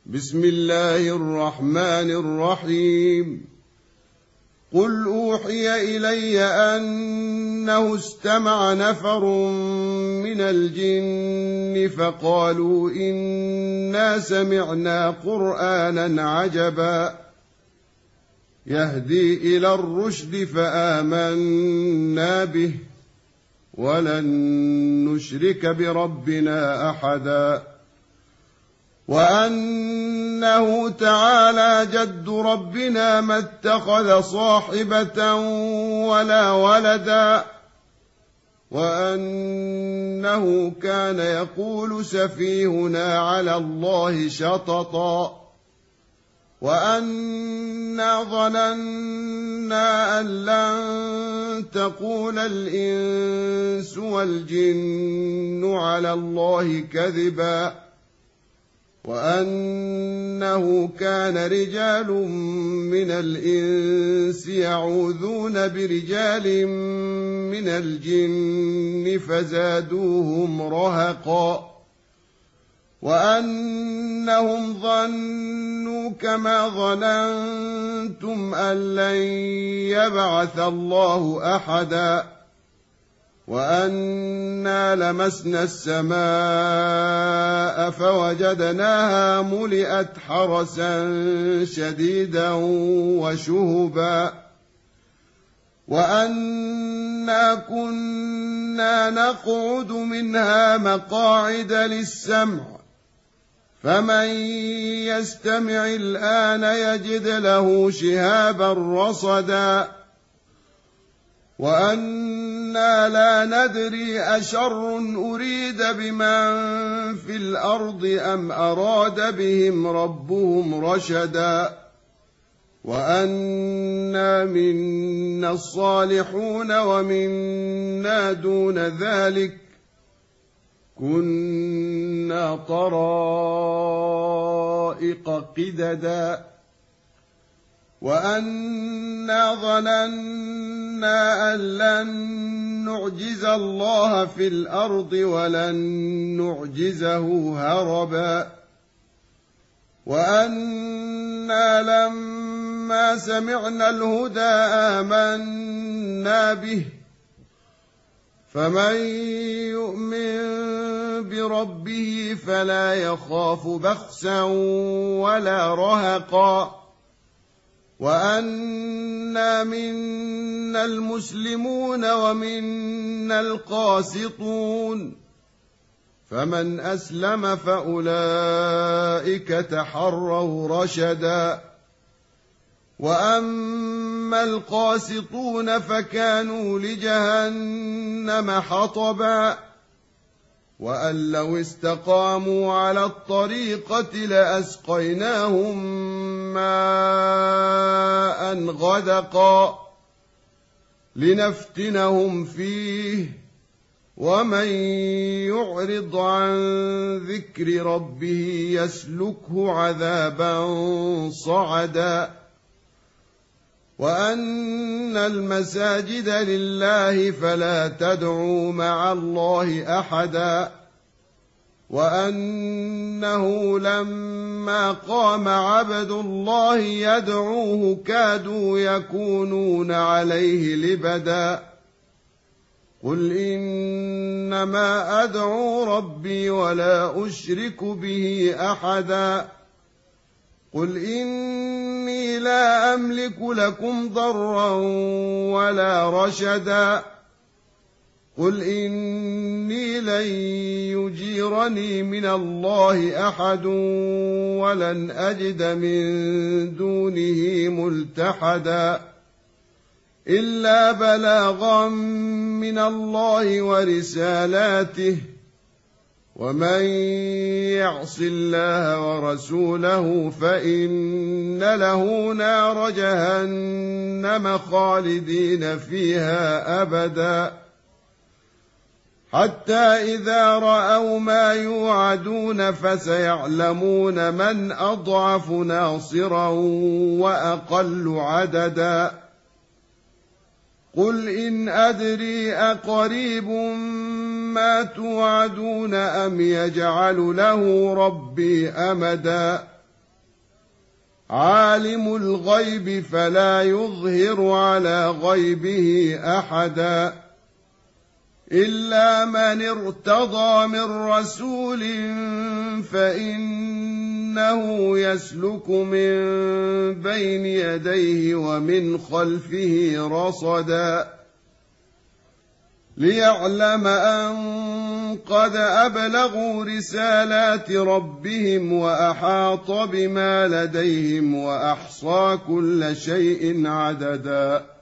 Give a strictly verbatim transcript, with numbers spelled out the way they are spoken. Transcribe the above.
بسم الله الرحمن الرحيم قل أوحي إلي أنه استمع نفر من الجن فقالوا إنا سمعنا قرآنا عجبا يهدي إلى الرشد فآمنا به ولن نشرك بربنا أحدا وأنه تعالى جد ربنا ما اتخذ صاحبة ولا ولدا وأنه كان يقول سفيهنا على الله شططا وأنا ظننا أن لن تقول الإنس والجن على الله كذبا وأنه كان رجال من الإنس يعوذون برجال من الجن فزادوهم رهقا وأنهم ظنوا كما ظننتم أن لن يبعث الله أحدا وأنا لمسنا السماء فوجدناها ملئت حرسا شديدا وشهبا وأنا كنا نقعد منها مقاعد للسمع فمن يستمع الآن يجد له شهابا رصدا وأنا لا ندري أشر أريد بمن في الأرض أم أراد بهم ربهم رشدا وأنا منا الصالحون ومنا دون ذلك كنا طرائق قددا وأنا ظننا أن لن نعجز الله في الأرض ولن نعجزه هربا وأنا لما سمعنا الهدى آمنا به فمن يؤمن بربه فلا يخاف بخسا ولا رهقا وأنا منا المسلمون ومنا القاسطون فمن أسلم فأولئك تحروا رشدا وأما القاسطون فكانوا لجهنم حطبا وأن لو استقاموا على الطريقة لأسقيناهم ماء غدقا لنفتنهم فيه ومن يعرض عن ذكر ربه يسلكه عذابا صعدا وأن المساجد لله فلا تدعوا مع الله أحدا وأنه لما قام عبد الله يدعوه كادوا يكونون عليه لبدا قل إنما أدعو ربي ولا أشرك به أحدا قل إني لا أملك لكم ضرا ولا رشدا قل إني لن يجيرني من الله أحد ولن أجد من دونه ملتحدا إلا بلاغا من الله ورسالاته ومن يعص الله ورسوله فإن له نار جهنم خالدين فيها أبدا حتى إذا رأوا ما يوعدون فسيعلمون من أضعف ناصرا وأقل عددا قل إن أدري أقريب ما توعدون أم يجعل له ربي أمدا عالم الغيب فلا يظهر على غيبه أحدا إلا من ارتضى من رسول فإنه يسلك من بين يديه ومن خلفه رصدا ليعلم أن قد أبلغوا رسالات ربهم وأحاط بما لديهم وأحصى كل شيء عددا